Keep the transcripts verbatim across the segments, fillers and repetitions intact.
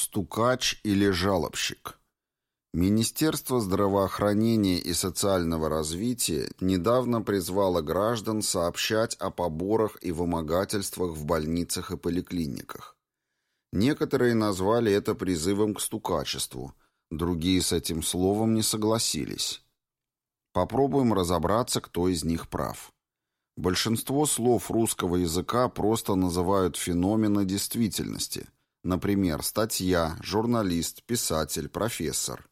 Стукач или жалобщик. Министерство здравоохранения и социального развития недавно призвало граждан сообщать о поборах и вымогательствах в больницах и поликлиниках. Некоторые назвали это призывом к стукачеству, другие с этим словом не согласились. Попробуем разобраться, кто из них прав. Большинство слов русского языка просто называют феномены действительности. Например, статья, журналист, писатель, профессор.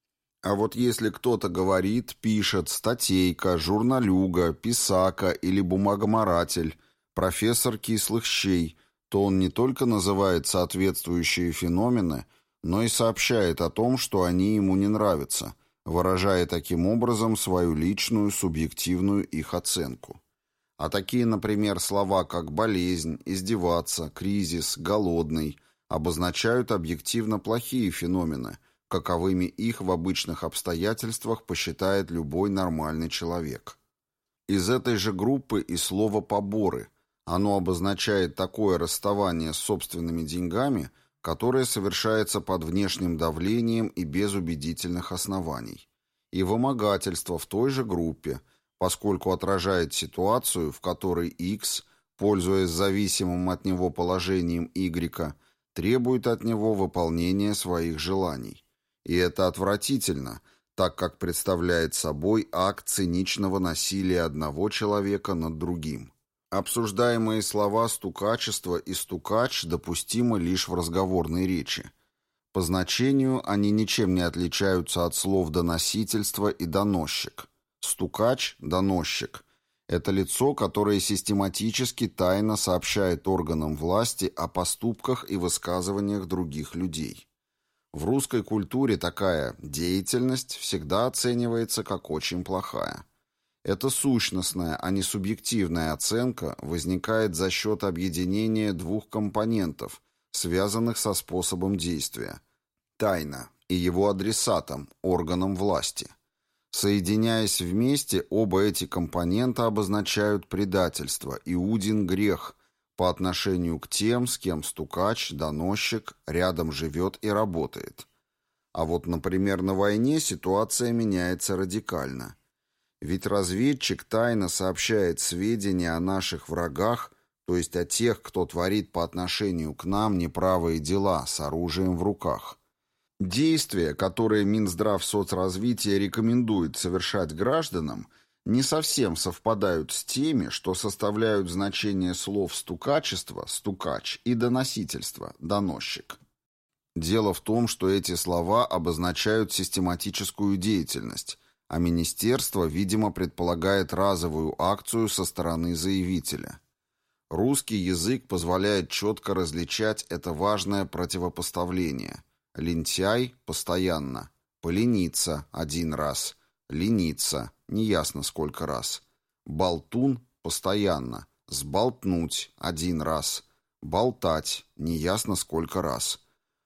А вот если кто-то говорит, пишет, статейка, журналюга, писака или бумагоморатель, профессор кислых щей, то он не только называет соответствующие феномены, но и сообщает о том, что они ему не нравятся, выражая таким образом свою личную субъективную их оценку. А такие, например, слова, как болезнь, издеваться, кризис, голодный, обозначают объективно плохие феномены, каковыми их в обычных обстоятельствах посчитает любой нормальный человек. Из этой же группы и слово «поборы». Оно обозначает такое расставание с собственными деньгами, которое совершается под внешним давлением и без убедительных оснований. И вымогательство в той же группе, поскольку отражает ситуацию, в которой X, пользуясь зависимым от него положением Y, требует от него выполнения своих желаний. И это отвратительно, так как представляет собой акт циничного насилия одного человека над другим. Обсуждаемые слова «стукачество» и «стукач» допустимы лишь в разговорной речи. По значению они ничем не отличаются от слов «доносительство» и «доносчик». Стукач, доносчик – это лицо, которое систематически тайно сообщает органам власти о поступках и высказываниях других людей. В русской культуре такая деятельность всегда оценивается как очень плохая. Эта сущностная, а не субъективная оценка возникает за счет объединения двух компонентов, связанных со способом действия – тайна, и его адресатом, органом власти. Соединяясь вместе, оба эти компонента обозначают предательство, иудин грех по отношению к тем, с кем стукач, доносчик рядом живет и работает. А вот, например, на войне ситуация меняется радикально. Ведь разведчик тайно сообщает сведения о наших врагах, то есть о тех, кто творит по отношению к нам неправые дела с оружием в руках. Действия, которые Минздравсоцразвития рекомендует совершать гражданам, не совсем совпадают с теми, что составляют значение слов «стукачество» – «стукач» и «доносительство» – «доносчик». Дело в том, что эти слова обозначают систематическую деятельность, а министерство, видимо, предполагает разовую акцию со стороны заявителя. Русский язык позволяет четко различать это важное противопоставление. Лентяй – постоянно, полениться – один раз, лениться – неясно сколько раз, болтун – постоянно, сболтнуть – один раз, болтать – неясно сколько раз,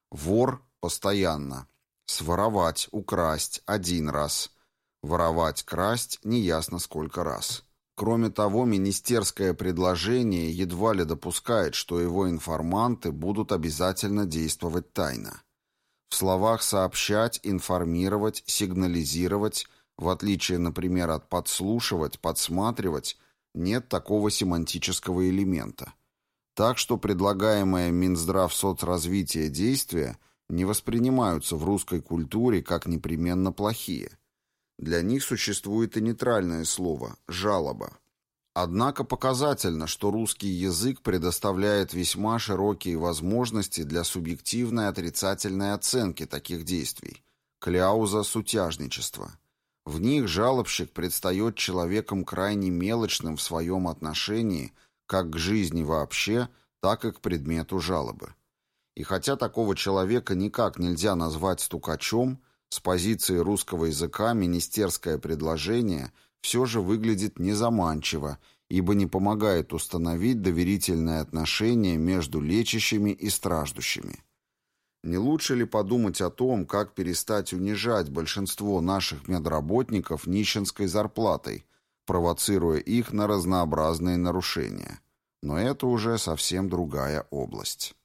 вор – постоянно, своровать, украсть – один раз, воровать, красть – неясно сколько раз. Кроме того, министерское предложение едва ли допускает, что его информанты будут обязательно действовать тайно. В словах «сообщать», «информировать», «сигнализировать», в отличие, например, от «подслушивать», «подсматривать», нет такого семантического элемента. Так что предлагаемые Минздравсоцразвития действия не воспринимаются в русской культуре как непременно плохие. Для них существует и нейтральное слово «жалоба». Однако показательно, что русский язык предоставляет весьма широкие возможности для субъективной отрицательной оценки таких действий, кляуза сутяжничества. В них жалобщик предстает человеком крайне мелочным в своем отношении как к жизни вообще, так и к предмету жалобы. И хотя такого человека никак нельзя назвать стукачом, с позиции русского языка министерское предложение – все же выглядит незаманчиво, ибо не помогает установить доверительные отношения между лечащими и страждущими. Не лучше ли подумать о том, как перестать унижать большинство наших медработников нищенской зарплатой, провоцируя их на разнообразные нарушения? Но это уже совсем другая область.